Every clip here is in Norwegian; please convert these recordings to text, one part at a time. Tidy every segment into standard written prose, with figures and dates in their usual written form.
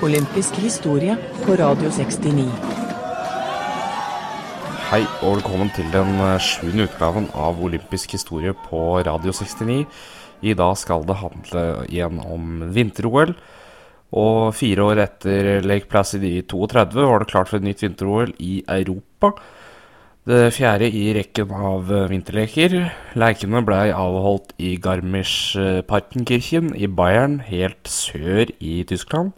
Olympisk historie på Radio 69. Hei og velkommen til den 7. utgaven av Olympisk historie på Radio 69. I dag skal det handle igjen om vinter-OL. Og 4 år etter Lake Placid i 32 var det klart for et nytt vinter-OL i Europa. Det 4. i rekken av vinterleker. Lekene ble avholdt i Garmisch-Partenkirchen i Bayern, helt sør i Tyskland,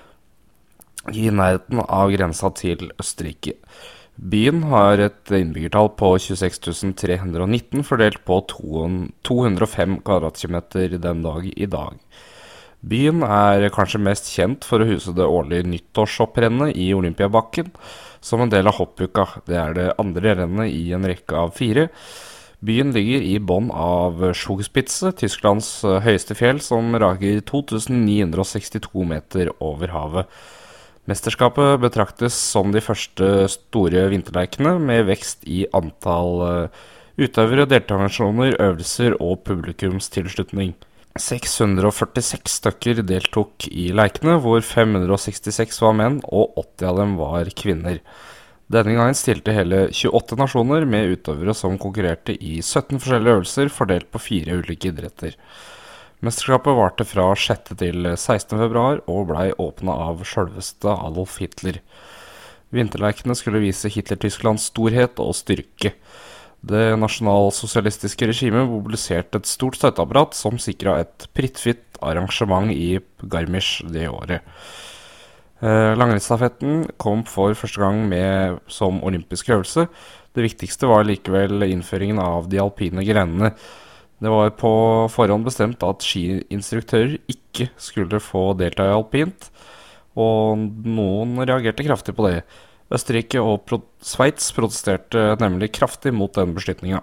i nærheten av grensa til Østerrike. Byen har et innbyggertall på 26.319 fordelt på 205 kvadratkilometer den dag i dag. Byen er kanskje mest kjent for å huse det årlige nyttårshopprennet i Olympiabakken, som en del av hoppuka. Det er det andre rennet i en rekke av 4. Byen ligger i bånn av Zugspitze, Tysklands høyeste fjell, som rager 2962 meter over havet. Mesterskapet betraktes som de første store vinterleikene, med vekst i antall utøvere, deltakersjoner, øvelser og publikumstilslutning. 646 stykker deltok i leikene, hvor 566 var menn og 80 av dem var kvinner. Denne gangen stilte hele 28 nasjoner med utøvere som konkurrerte i 17 forskjellige øvelser fordelt på 4 ulike idretter. Mesterskapet varte fra 6. til 16. februar og ble åpnet av selveste Adolf Hitler. Vinterleikene skulle vise Hitler-Tysklands storhet og styrke. Det nasjonalsosialistiske regimet mobiliserte et stort støtteapparat som sikret et prittfritt arrangement i Garmisch det året. Langrennsstafetten kom for første gang med som olympisk øvelse. Det viktigste var likevel innføringen av de alpine grenene. Det var på forhånd bestemt at skiinstruktører ikke skulle få delta i alpint, og noen reagerte kraftig på det. Østerrike og Sveits protesterte nemlig kraftig mot den beslutningen.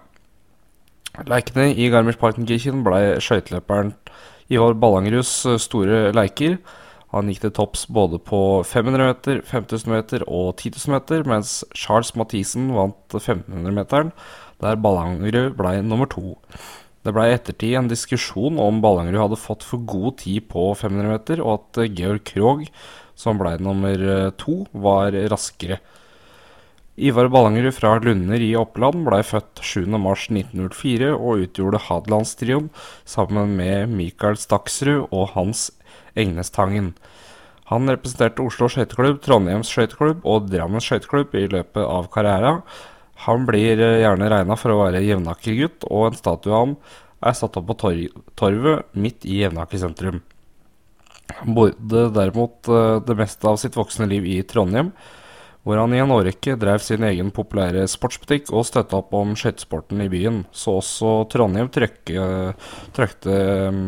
Leikene i Garmisch-Partenkirchen ble skøyteløperen Ivar Ballangerus store leiker. Han gikk til topps både på 500 meter, 5000 meter og 10 000 meter, mens Charles Mathisen vant 1500 meteren, der Ballangerud ble nummer 2. Det ble i ettertid en diskusjon om Ballangerud hadde fått for god tid på 500 meter, og at Georg Krogh, som ble nummer 2, var raskere. Ivar Ballangerud fra Lunder i Oppland ble født 7. mars 1904 og utgjorde Hadelandstrioen sammen med Mikael Staksrud og Hans Egnestangen. Han representerte Oslo skøyteklubb, Trondheims skøyteklubb og Drammens skøyteklubb i løpet av karrieren. Han blir gjerne regnet for å være Jevnaker-gutt, og en statue av ham er satt opp på torvet midt i Jevnaker sentrum. Han bodde derimot det meste av sitt voksne liv i Trondheim, hvor han i en årrekke drev sin egen populære sportsbutikk og støttet opp om skøytesporten i byen. Så også Trondheim trøkte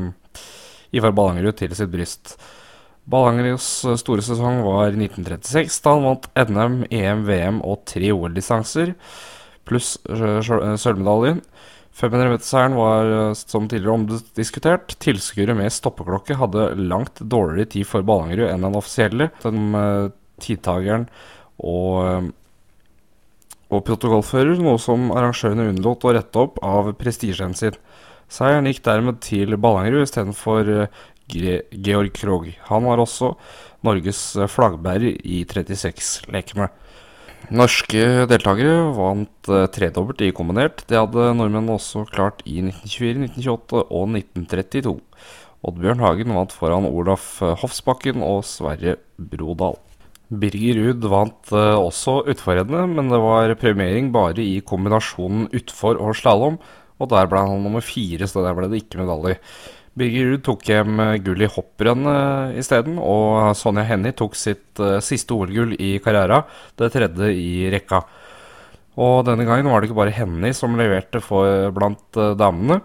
Ivar Ballangerud til sitt bryst. Ballangeruds store sesong var 1936, da han vant NM, EM, VM og 3 OL-distanser, pluss sølvmedaljen. 500-meterseieren var som tidligere omdiskutert. Tilskuere med stoppeklokke hadde langt dårligere tid for Ballangerud enn den offisielle. Den tidtageren og protokollfører, noe som arrangørene unnlot å rette opp av prestisjen sin. Seieren gikk dermed til Ballangerud i stedet for Georg Krogh. Han var også Norges flaggbærer i 36-lekene. Norske deltakere vant tredobbelt i kombinert. Det hadde nordmenn også klart i 1924, 1928 og 1932. Oddbjørn Hagen vant foran Olaf Hofsbakken og Sverre Brodal. Birger Ruud vant også utforrennet, men det var premiering bare i kombinasjonen utfor og slalom, og der ble han nummer 4, så der ble det ikke medalje. Birger Ruud tok hjem gull i hopprennet i stedet, og Sonja Hennie tok sitt siste OL-gull i karrieren, det 3. i rekka. Og denne gangen var det ikke bare Hennie som leverte blant damene.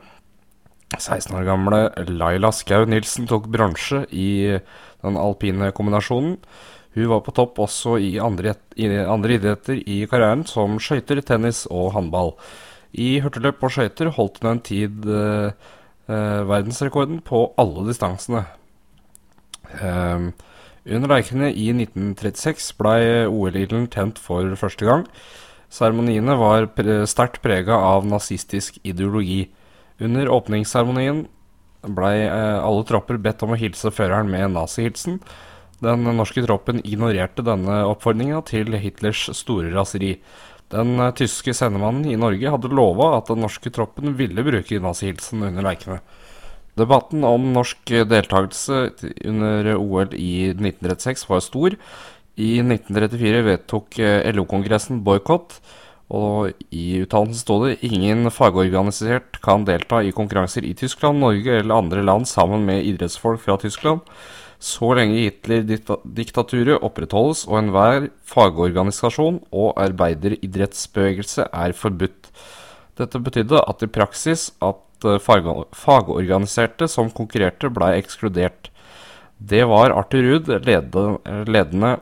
16 år gamle Laila Skau Nilsen tok bronse i den alpine kombinasjonen. Hun var på topp også i andre idretter i karrieren, som skøyter, tennis og handball. I hurtigløp og skøyter holdt hun en tid verdensrekorden på alle distansene. Under leikene i 1936 ble OL-ilden tent for første gang. Seremoniene var sterkt preget av nazistisk ideologi. Under åpningsseremonien ble alle tropper bedt om å hilse føreren med nazihilsen. Den norske troppen ignorerte denne oppfordringen til Hitlers store raseri. Den tyske sendemannen i Norge hadde lovet at den norske troppen ville bruke nazihilsen under lekene. Debatten om norsk deltakelse under OL i 1936 var stor. I 1934 vedtok LO-kongressen boykott, og i uttalelsen stod det «Ingen fagorganisert kan delta i konkurranser i Tyskland, Norge eller andre land sammen med idrettsfolk fra Tyskland, så lenge Hitler-diktaturet opprettholdes og enhver fagorganisasjon og arbeideridrettsbevegelse er forbudt». Dette betydde at i praksis at fagorganiserte som konkurrerte ble ekskludert. Det var Arthur Ruud, ledende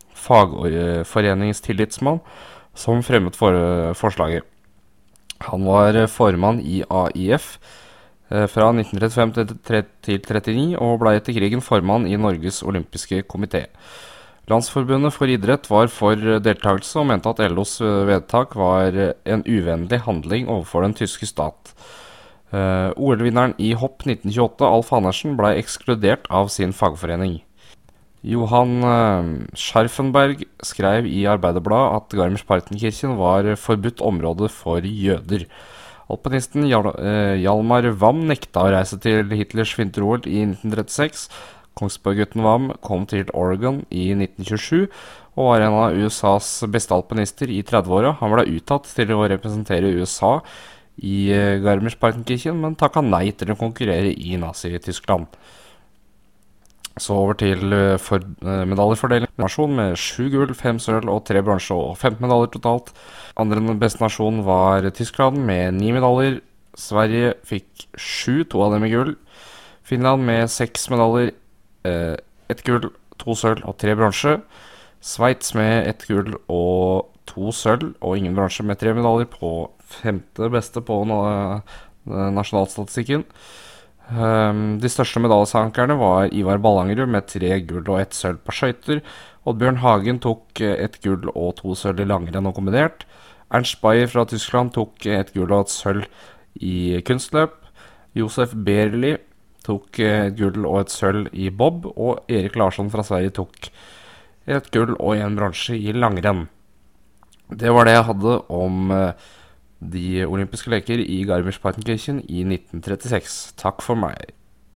fagforeningstillitsmann, som fremmet forslaget. Han var formann i AIF fra 1935 til 1939 og ble etter krigen formann i Norges olympiske komité. Landsforbundet for idrett var for deltakelse og mente at LOs vedtak var en uvennlig handling overfor den tyske stat. OL-vinneren i hopp 1928, Alf Andersen, ble ekskludert av sin fagforening. Johan Scharfenberg skrev i Arbeiderbladet at Garmisch-Partenkirchen var forbudt område for jøder. Alpinisten Hjalmar Wam nekta å reise til Hitlers vinter-OL i 1936. Kongsberg-gutten Wam kom til Oregon i 1927 og var en av USAs beste alpinister i 30-åra. Han ble uttatt til å representere USA i Garmisch-Partenkirchen, men takket nei til å konkurrere i Nazi-Tyskland. Så over til medaljefordeling. Nasjon med 7 gull, 5 sølv og 3 bronse og 15 medaljer totalt. Andre beste nasjon var Tyskland med 9 medaljer. Sverige fikk 7, 2 av dem i gull. Finland med 6 medaljer, 1 gull, 2 sølv og 3 bronse. Sveits med 1 gull og 2 sølv og ingen bronse med 3 medaljer på 5. beste på nasjonalstatistikken. De største medaljesankerne var Ivar Ballangerud med 3 gull og 1 sølv på skøyter. Oddbjørn Hagen tok 1 gull og 2 sølv i langrenn og kombinert. Ernst Beyer fra Tyskland tok 1 gull og 1 sølv i kunstløp. Josef Berli tok 1 gull og 1 sølv i bob, og Erik Larsson fra Sverige tok 1 gull og 1 bronse i langrenn. Det var det jeg hadde om de olympiske leker i Garmisch-Partenkirchen i 1936. Takk for meg.